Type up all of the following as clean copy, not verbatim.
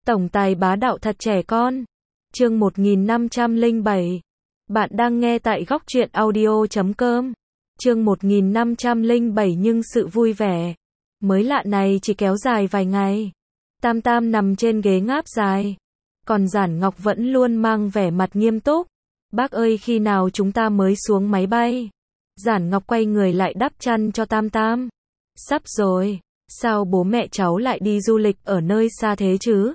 Tổng tài bá đạo thật trẻ con. Chương 1507. Bạn đang nghe tại góc truyện audio.com. Chương 1507 nhưng sự vui vẻ mới lạ này chỉ kéo dài vài ngày. Tam Tam nằm trên ghế ngáp dài, còn Giản Ngọc vẫn luôn mang vẻ mặt nghiêm túc. Bác ơi, khi nào chúng ta mới xuống máy bay? Giản Ngọc quay người lại đắp chăn cho Tam Tam. Sắp rồi. Sao bố mẹ cháu lại đi du lịch ở nơi xa thế chứ?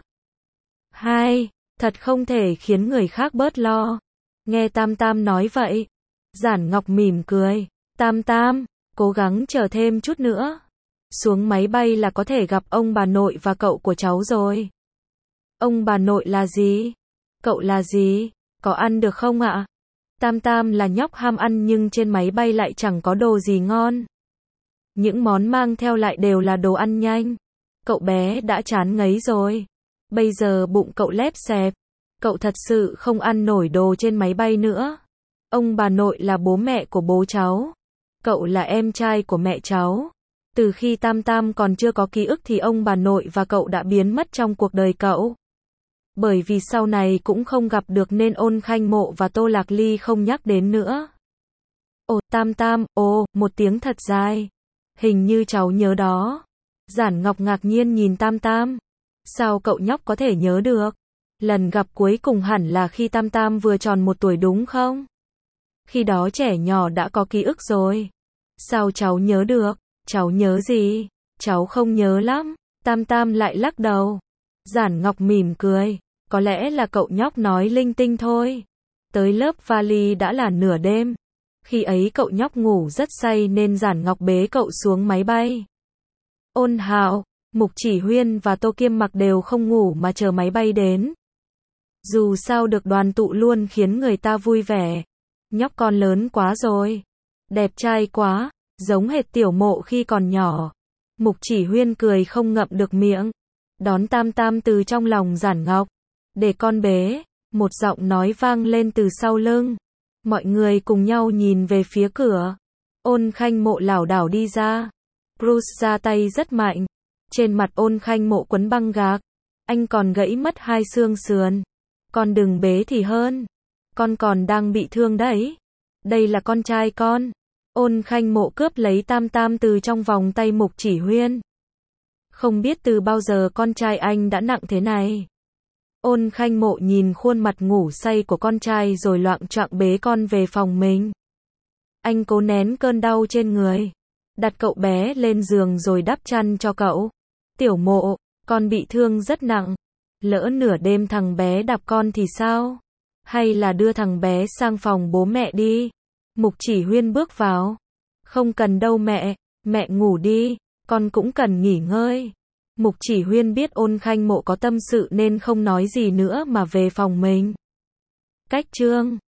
Hai, thật không thể khiến người khác bớt lo. Nghe Tam Tam nói vậy, Giản Ngọc mỉm cười. Tam Tam, cố gắng chờ thêm chút nữa. Xuống máy bay là có thể gặp ông bà nội và cậu của cháu rồi. Ông bà nội là gì? Cậu là gì? Có ăn được không ạ? Tam Tam là nhóc ham ăn nhưng trên máy bay lại chẳng có đồ gì ngon. Những món mang theo lại đều là đồ ăn nhanh. Cậu bé đã chán ngấy rồi. Bây giờ bụng cậu lép xẹp. Cậu thật sự không ăn nổi đồ trên máy bay nữa. Ông bà nội là bố mẹ của bố cháu. Cậu là em trai của mẹ cháu. Từ khi Tam Tam còn chưa có ký ức thì ông bà nội và cậu đã biến mất trong cuộc đời cậu. Bởi vì sau này cũng không gặp được nên Ôn Khanh Mộ và Tô Lạc Ly không nhắc đến nữa. Ồ, Tam Tam, một tiếng thật dài. Hình như cháu nhớ đó. Giản Ngọc ngạc nhiên nhìn Tam Tam. Sao cậu nhóc có thể nhớ được? Lần gặp cuối cùng hẳn là khi Tam Tam vừa tròn 1 tuổi đúng không? Khi đó trẻ nhỏ đã có ký ức rồi. Sao cháu nhớ được? Cháu nhớ gì? Cháu không nhớ lắm. Tam Tam lại lắc đầu. Giản Ngọc mỉm cười. Có lẽ là cậu nhóc nói linh tinh thôi. Tới lớp vali đã là nửa đêm. Khi ấy cậu nhóc ngủ rất say nên Giản Ngọc bế cậu xuống máy bay. Ôn Hạo, Mục Chỉ Huyên và Tô Kiêm Mặc đều không ngủ mà chờ máy bay đến. Dù sao được đoàn tụ luôn khiến người ta vui vẻ. Nhóc con lớn quá rồi. Đẹp trai quá, giống hệt Tiểu Mộ khi còn nhỏ. Mục Chỉ Huyên cười không ngậm được miệng. Đón Tam Tam từ trong lòng Giản Ngọc. Để con bế, một giọng nói vang lên từ sau lưng. Mọi người cùng nhau nhìn về phía cửa. Ôn Khanh Mộ lảo đảo đi ra. Bruce ra tay rất mạnh. Trên mặt Ôn Khanh Mộ quấn băng gạc. Anh còn gãy mất 2 xương sườn. Con đừng bế thì hơn. Con còn đang bị thương đấy. Đây là con trai con. Ôn Khanh Mộ cướp lấy Tam Tam từ trong vòng tay Mục Chỉ Huyên. Không biết từ bao giờ con trai anh đã nặng thế này. Ôn Khanh Mộ nhìn khuôn mặt ngủ say của con trai rồi loạng choạng bế con về phòng mình. Anh cố nén cơn đau trên người. Đặt cậu bé lên giường rồi đắp chăn cho cậu. Tiểu Mộ, con bị thương rất nặng. Lỡ nửa đêm thằng bé đạp con thì sao? Hay là đưa thằng bé sang phòng bố mẹ đi? Mục Chỉ Huyên bước vào. Không cần đâu mẹ, mẹ ngủ đi, con cũng cần nghỉ ngơi. Mục Chỉ Huyên biết Ôn Khanh Mộ có tâm sự nên không nói gì nữa mà về phòng mình. Cách chương